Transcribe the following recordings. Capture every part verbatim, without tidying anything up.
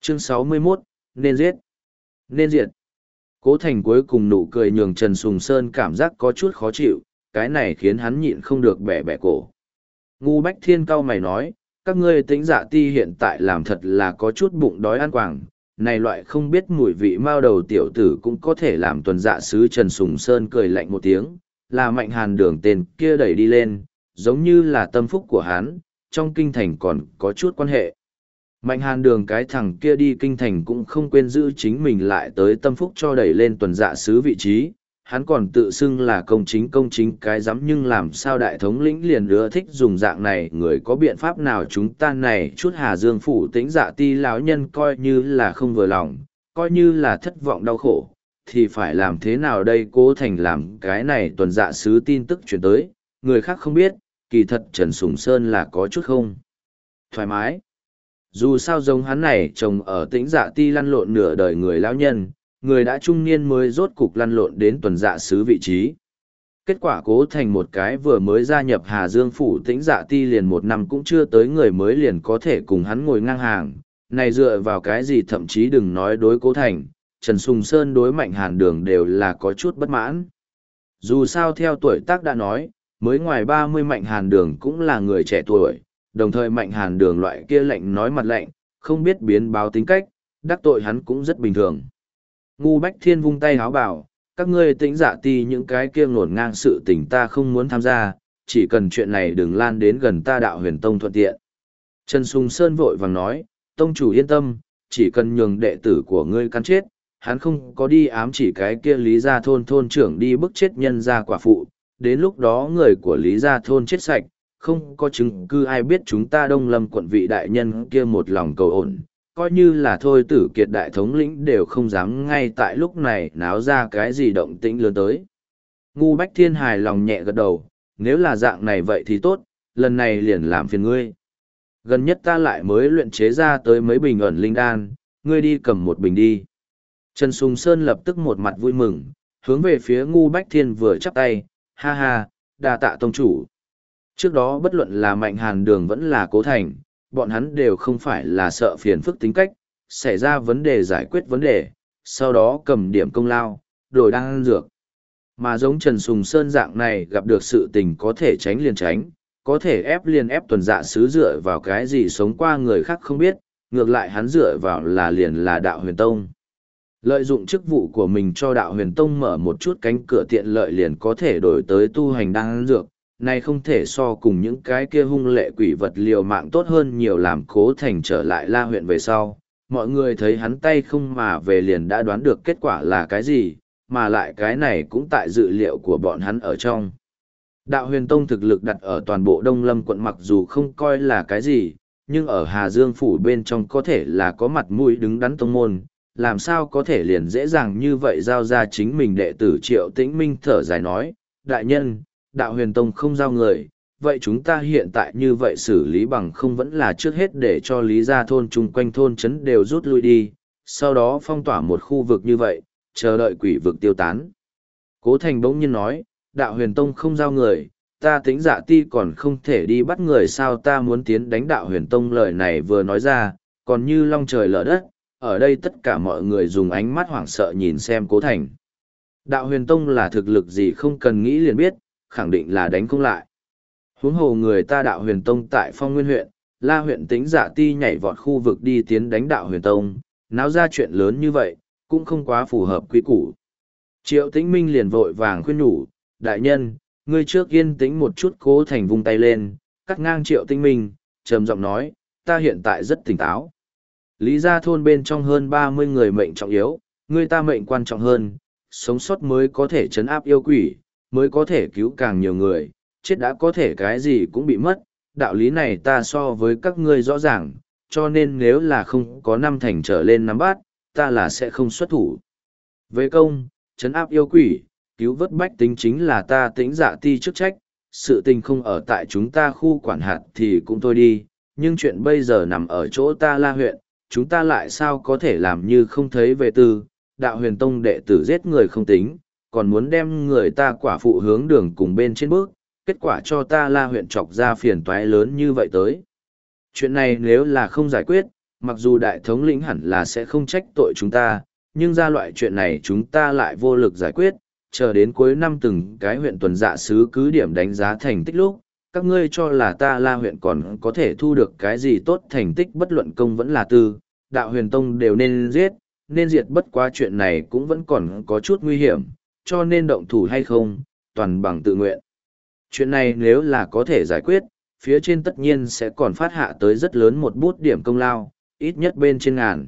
Chương sáu mươi mốt, nên giết, nên diệt. Cố Thành cuối cùng nụ cười nhường Trần Sùng Sơn cảm giác có chút khó chịu, cái này khiến hắn nhịn không được bẻ bẻ cổ. Ngu Bách Thiên cau mày nói, các ngươi Tĩnh Dạ Ti hiện tại làm thật là có chút bụng đói ăn quảng, này loại không biết mùi vị mao đầu tiểu tử cũng có thể làm tuần dạ sứ. Trần Sùng Sơn cười lạnh một tiếng, là Mạnh Hàn Đường tên kia đẩy đi lên, giống như là tâm phúc của hắn, trong kinh thành còn có chút quan hệ. Mạnh Hàn Đường cái thằng kia đi kinh thành cũng không quên giữ chính mình lại tới tâm phúc cho đẩy lên tuần dạ sứ vị trí, hắn còn tự xưng là công chính công chính cái rắm, nhưng làm sao đại thống lĩnh liền ưa thích dùng dạng này, người có biện pháp nào? Chúng ta này chút Hà Dương phủ Tĩnh Dạ Ti lão nhân coi như là không vừa lòng, coi như là thất vọng đau khổ, thì phải làm thế nào đây? Cố Thành làm cái này tuần dạ sứ tin tức chuyển tới, người khác không biết, kỳ thật Trần Sùng Sơn là có chút không thoải mái. Dù sao giống hắn này chồng ở Tĩnh Dạ Ti lăn lộn nửa đời người lão nhân, người đã trung niên mới rốt cục lăn lộn đến tuần dạ sứ vị trí. Kết quả Cố Thành một cái vừa mới gia nhập Hà Dương phủ Tĩnh Dạ Ti liền một năm cũng chưa tới người mới liền có thể cùng hắn ngồi ngang hàng, này dựa vào cái gì? Thậm chí đừng nói đối Cố Thành, Trần Sùng Sơn đối Mạnh Hàn Đường đều là có chút bất mãn. Dù sao theo tuổi tác đã nói, mới ngoài ba mươi Mạnh Hàn Đường cũng là người trẻ tuổi, đồng thời Mạnh Hàn Đường loại kia lạnh nói mặt lạnh, không biết biến báo tính cách, đắc tội hắn cũng rất bình thường. Ngu Bách Thiên vung tay háo bảo, các ngươi Tĩnh Dạ Ti những cái kia ngổn ngang sự tình ta không muốn tham gia, chỉ cần chuyện này đừng lan đến gần ta Đạo Huyền Tông thuận tiện. Trần Sùng Sơn vội vàng nói, tông chủ yên tâm, chỉ cần nhường đệ tử của ngươi cắn chết, hắn không có đi ám chỉ cái kia Lý Gia Thôn thôn trưởng đi bức chết nhân gia quả phụ, đến lúc đó người của Lý Gia Thôn chết sạch, không có chứng cứ ai biết chúng ta Đông Lâm quận vị đại nhân kia một lòng cầu ổn, coi như là thôi Tử Kiệt đại thống lĩnh đều không dám ngay tại lúc này náo ra cái gì động tĩnh lớn tới. Ngu Bách Thiên hài lòng nhẹ gật đầu, nếu là dạng này vậy thì tốt, lần này liền làm phiền ngươi. Gần nhất ta lại mới luyện chế ra tới mấy bình ẩn linh đan, ngươi đi cầm một bình đi. Trần Sùng Sơn lập tức một mặt vui mừng, hướng về phía Ngu Bách Thiên vừa chắp tay, ha ha, đa tạ tông chủ. Trước đó bất luận là Mạnh Hàn Đường vẫn là Cố Thành, bọn hắn đều không phải là sợ phiền phức tính cách, xảy ra vấn đề giải quyết vấn đề, sau đó cầm điểm công lao, đổi đang ăn dược. Mà giống Trần Sùng Sơn dạng này gặp được sự tình có thể tránh liền tránh, có thể ép liền ép, tuần dạ sứ dựa vào cái gì sống qua người khác không biết, ngược lại hắn dựa vào là liền là Đạo Huyền Tông. Lợi dụng chức vụ của mình cho Đạo Huyền Tông mở một chút cánh cửa tiện lợi liền có thể đổi tới tu hành đang ăn dược, này không thể so cùng những cái kia hung lệ quỷ vật liều mạng tốt hơn nhiều. Làm Cố Thành trở lại La huyện về sau, mọi người thấy hắn tay không mà về liền đã đoán được kết quả là cái gì, mà lại cái này cũng tại dự liệu của bọn hắn ở trong. Đạo Huyền Tông thực lực đặt ở toàn bộ Đông Lâm quận mặc dù không coi là cái gì, nhưng ở Hà Dương phủ bên trong có thể là có mặt mũi đứng đắn tông môn, làm sao có thể liền dễ dàng như vậy giao ra chính mình đệ tử. Triệu Tĩnh Minh thở dài nói, đại nhân, Đạo Huyền Tông không giao người, vậy chúng ta hiện tại như vậy xử lý bằng không vẫn là trước hết để cho Lý Gia Thôn chung quanh thôn trấn đều rút lui đi, sau đó phong tỏa một khu vực như vậy, chờ đợi quỷ vực tiêu tán. Cố Thành bỗng nhiên nói, Đạo Huyền Tông không giao người, ta Tĩnh Dạ Ti còn không thể đi bắt người sao? Ta muốn tiến đánh Đạo Huyền Tông. Lời này vừa nói ra, còn như long trời lở đất, ở đây tất cả mọi người dùng ánh mắt hoảng sợ nhìn xem Cố Thành. Đạo Huyền Tông là thực lực gì không cần nghĩ liền biết, khẳng định là đánh không lại. Huống hồ người ta Đạo Huyền Tông tại Phong Nguyên huyện, La huyện Tĩnh Dạ Ti nhảy vọt khu vực đi tiến đánh Đạo Huyền Tông, náo ra chuyện lớn như vậy, cũng không quá phù hợp quy củ. Triệu Tĩnh Minh liền vội vàng khuyên nhủ, đại nhân, ngươi trước yên tĩnh một chút. Cố Thành vung tay lên, cắt ngang Triệu Tĩnh Minh, trầm giọng nói, ta hiện tại rất tỉnh táo. Lý Gia Thôn bên trong hơn ba mươi người mệnh trọng yếu, người ta mệnh quan trọng hơn, sống sót mới có thể trấn áp yêu quỷ, mới có thể cứu càng nhiều người, chết đã có thể cái gì cũng bị mất, đạo lý này ta so với các ngươi rõ ràng, cho nên nếu là không có năm thành trở lên nắm bắt, ta là sẽ không xuất thủ. Về công, trấn áp yêu quỷ, cứu vớt bách tính chính là ta Tĩnh Dạ Ti chức trách, sự tình không ở tại chúng ta khu quản hạt thì cũng thôi đi, nhưng chuyện bây giờ nằm ở chỗ ta La huyện, chúng ta lại sao có thể làm như không thấy về tư. Đạo Huyền Tông đệ tử giết người không tính, còn muốn đem người ta quả phụ hướng đường cùng bên trên bước, kết quả cho ta La huyện chọc ra phiền toái lớn như vậy tới. Chuyện này nếu là không giải quyết, mặc dù đại thống lĩnh hẳn là sẽ không trách tội chúng ta, nhưng ra loại chuyện này chúng ta lại vô lực giải quyết, chờ đến cuối năm từng cái huyện tuần dạ sứ cứ điểm đánh giá thành tích lúc, các ngươi cho là ta La huyện còn có thể thu được cái gì tốt thành tích bất luận công vẫn là tư, đạo huyền tông đều nên giết, nên diệt bất quá chuyện này cũng vẫn còn có chút nguy hiểm, cho nên động thủ hay không, toàn bằng tự nguyện. Chuyện này nếu là có thể giải quyết, phía trên tất nhiên sẽ còn phát hạ tới rất lớn một bút điểm công lao, ít nhất bên trên ngàn.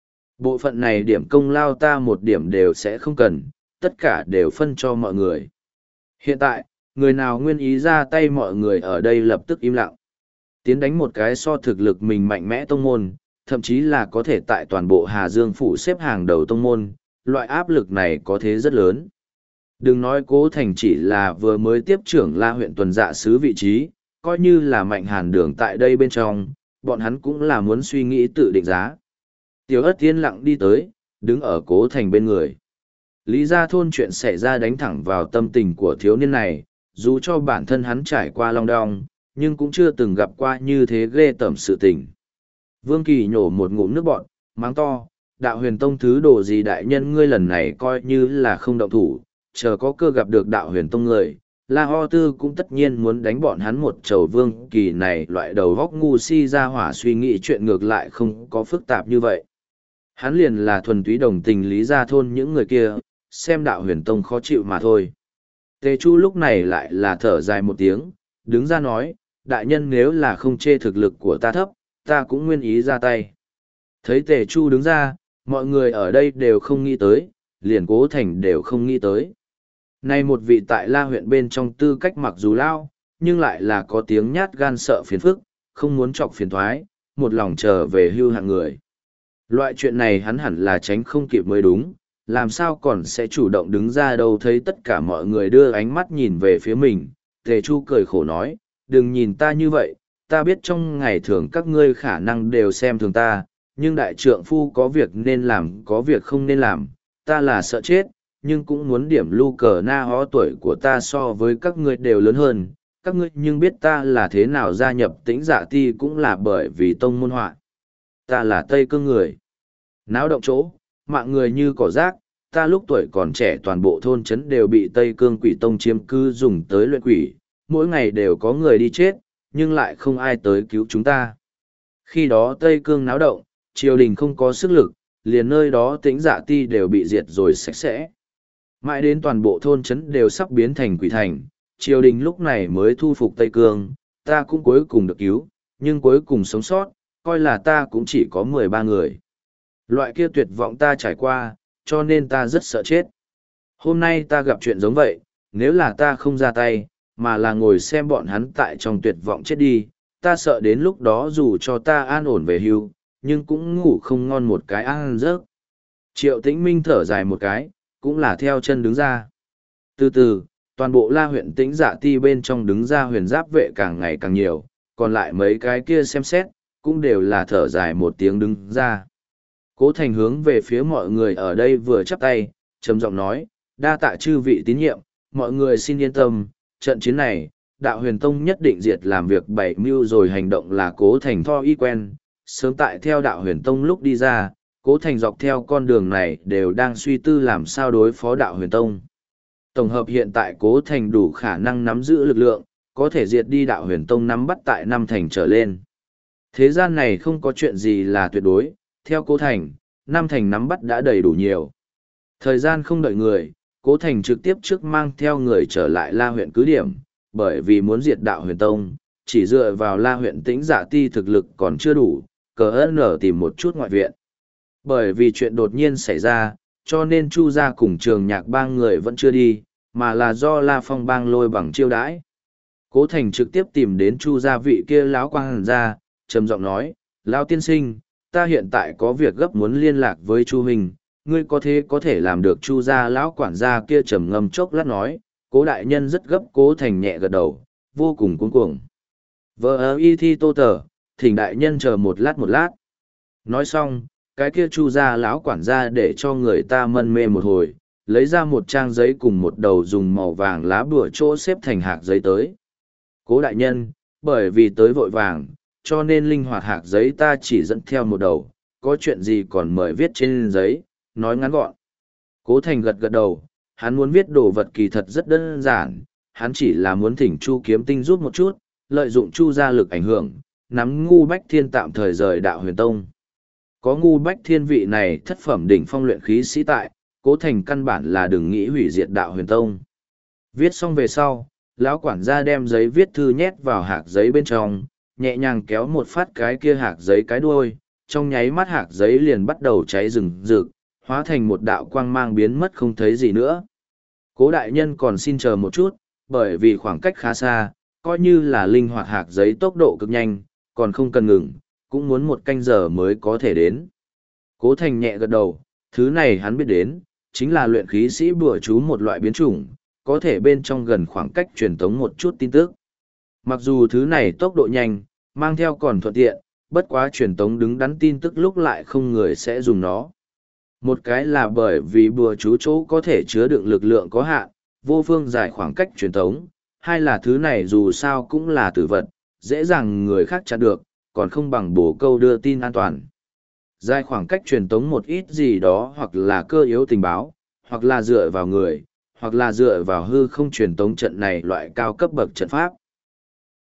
Bộ phận này điểm công lao ta một điểm đều sẽ không cần, tất cả đều phân cho mọi người. Hiện tại, người nào nguyên ý ra tay mọi người ở đây lập tức im lặng. Tiến đánh một cái so thực lực mình mạnh mẽ tông môn, thậm chí là có thể tại toàn bộ Hà Dương phủ xếp hàng đầu tông môn, loại áp lực này có thế rất lớn. Đừng nói Cố Thành chỉ là vừa mới tiếp trưởng La huyện tuần dạ sứ vị trí, coi như là Mạnh Hàn Đường tại đây bên trong, bọn hắn cũng là muốn suy nghĩ tự định giá. Tiểu Ất yên lặng đi tới, đứng ở Cố Thành bên người. Lý Gia Thôn chuyện xảy ra đánh thẳng vào tâm tình của thiếu niên này, dù cho bản thân hắn trải qua long đong, nhưng cũng chưa từng gặp qua như thế ghê tởm sự tình. Vương Kỳ nhổ một ngụm nước bọt, mắng to, đạo huyền tông thứ đồ gì đại nhân ngươi lần này coi như là không động thủ, chờ có cơ gặp được đạo huyền tông người, La Ho Tư cũng tất nhiên muốn đánh bọn hắn một trầu. Vương Kỳ này loại đầu góc ngu si ra hỏa suy nghĩ chuyện ngược lại không có phức tạp như vậy. Hắn liền là thuần túy đồng tình Lý Gia Thôn những người kia, xem đạo huyền tông khó chịu mà thôi. Tề Chu lúc này lại là thở dài một tiếng, đứng ra nói, đại nhân nếu là không chê thực lực của ta thấp, ta cũng nguyên ý ra tay. Thấy Tề Chu đứng ra, mọi người ở đây đều không nghĩ tới, liền Cố Thành đều không nghĩ tới. Nay một vị tại La huyện bên trong tư cách mặc dù lao, nhưng lại là có tiếng nhát gan sợ phiền phức, không muốn chọc phiền thoái, một lòng trở về hưu hạng người. Loại chuyện này hắn hẳn là tránh không kịp mới đúng, làm sao còn sẽ chủ động đứng ra đâu. Thấy tất cả mọi người đưa ánh mắt nhìn về phía mình, Tề Chu cười khổ nói, đừng nhìn ta như vậy, ta biết trong ngày thường các ngươi khả năng đều xem thường ta, nhưng đại trượng phu có việc nên làm có việc không nên làm, ta là sợ chết, nhưng cũng muốn điểm lưu cờ na hó tuổi của ta so với các ngươi đều lớn hơn, các ngươi nhưng biết ta là thế nào gia nhập Tĩnh Dạ Ti cũng là bởi vì tông môn họa. Ta là Tây Cương người. Náo động chỗ, mạng người như cỏ rác, ta lúc tuổi còn trẻ toàn bộ thôn trấn đều bị Tây Cương Quỷ Tông chiếm cư dùng tới luyện quỷ, mỗi ngày đều có người đi chết, nhưng lại không ai tới cứu chúng ta. Khi đó Tây Cương náo động, triều đình không có sức lực, liền nơi đó Tĩnh Dạ Ti đều bị diệt rồi sạch sẽ. Mãi đến toàn bộ thôn trấn đều sắp biến thành quỷ thành, triều đình lúc này mới thu phục Tây Cương, ta cũng cuối cùng được cứu, nhưng cuối cùng sống sót, coi là ta cũng chỉ có mười ba người. Loại kia tuyệt vọng ta trải qua, cho nên ta rất sợ chết. Hôm nay ta gặp chuyện giống vậy, nếu là ta không ra tay, mà là ngồi xem bọn hắn tại trong tuyệt vọng chết đi, ta sợ đến lúc đó dù cho ta an ổn về hưu, nhưng cũng ngủ không ngon một cái ăn giấc. Triệu Tĩnh Minh thở dài một cái, cũng là theo chân đứng ra. Từ từ, toàn bộ La huyện Tĩnh Dạ Ti bên trong đứng ra huyền giáp vệ càng ngày càng nhiều, còn lại mấy cái kia xem xét, cũng đều là thở dài một tiếng đứng ra. Cố Thành hướng về phía mọi người ở đây vừa chắp tay, trầm giọng nói, đa tạ chư vị tín nhiệm, mọi người xin yên tâm, trận chiến này, đạo huyền tông nhất định diệt làm việc bảy mưu rồi hành động là Cố Thành tho y quen, sớm tại theo đạo huyền tông lúc đi ra, Cố Thành dọc theo con đường này đều đang suy tư làm sao đối phó đạo huyền tông. Tổng hợp hiện tại Cố Thành đủ khả năng nắm giữ lực lượng, có thể diệt đi đạo huyền tông nắm bắt tại năm thành trở lên. Thế gian này không có chuyện gì là tuyệt đối, theo Cố Thành, năm thành nắm bắt đã đầy đủ nhiều. Thời gian không đợi người, Cố Thành trực tiếp trước mang theo người trở lại La huyện cứ điểm, bởi vì muốn diệt đạo huyền tông, chỉ dựa vào La huyện Tĩnh Dạ Ti thực lực còn chưa đủ, cờ ơn nở tìm một chút ngoại viện. Bởi vì chuyện đột nhiên xảy ra, cho nên Chu gia cùng Trường Nhạc bang người vẫn chưa đi, mà là do La Phong bang lôi bằng chiêu đãi. Cố Thành trực tiếp tìm đến Chu gia vị kia lão quang hàn gia, trầm giọng nói, lão tiên sinh, ta hiện tại có việc gấp muốn liên lạc với Chu huynh, ngươi có thế có thể làm được. Chu gia lão quản gia kia trầm ngâm chốc lát nói, Cố đại nhân rất gấp. Cố Thành nhẹ gật đầu, vô cùng cuống cuồng. Vợ ơ y thi tô tờ, thỉnh đại nhân chờ một lát một lát. Nói xong, cái kia Chu gia lão quản gia để cho người ta mân mê một hồi, lấy ra một trang giấy cùng một đầu dùng màu vàng lá bùa chỗ xếp thành hạc giấy tới. Cố đại nhân, bởi vì tới vội vàng, cho nên linh hoạt hạc giấy ta chỉ dẫn theo một đầu, có chuyện gì còn mời viết trên giấy, nói ngắn gọn. Cố Thành gật gật đầu, hắn muốn viết đồ vật kỳ thật rất đơn giản, hắn chỉ là muốn thỉnh Chu Kiếm Tinh giúp một chút, lợi dụng Chu gia lực ảnh hưởng, nắm Ngu Bách Thiên tạm thời rời đạo huyền tông. Có Ngu Bách Thiên vị này thất phẩm đỉnh phong luyện khí sĩ tại, Cố Thành căn bản là đừng nghĩ hủy diệt đạo huyền tông. Viết xong về sau, lão quản gia đem giấy viết thư nhét vào hạc giấy bên trong, nhẹ nhàng kéo một phát cái kia hạc giấy cái đuôi, trong nháy mắt hạc giấy liền bắt đầu cháy rừng rực, hóa thành một đạo quang mang biến mất không thấy gì nữa. Cố đại nhân còn xin chờ một chút, bởi vì khoảng cách khá xa, coi như là linh hoạt hạc giấy tốc độ cực nhanh, còn không cần ngừng, cũng muốn một canh giờ mới có thể đến. Cố Thành nhẹ gật đầu, thứ này hắn biết đến, chính là luyện khí sĩ bùa chú một loại biến chủng, có thể bên trong gần khoảng cách truyền tống một chút tin tức. Mặc dù thứ này tốc độ nhanh, mang theo còn thuận tiện, bất quá truyền tống đứng đắn tin tức lúc lại không người sẽ dùng nó. Một cái là bởi vì bùa chú chỗ có thể chứa đựng lực lượng có hạn, vô phương giải khoảng cách truyền tống, hai là thứ này dù sao cũng là tử vật, dễ dàng người khác chặn được, còn không bằng bổ câu đưa tin an toàn. Dài khoảng cách truyền tống một ít gì đó hoặc là cơ yếu tình báo, hoặc là dựa vào người, hoặc là dựa vào hư không truyền tống trận này loại cao cấp bậc trận pháp.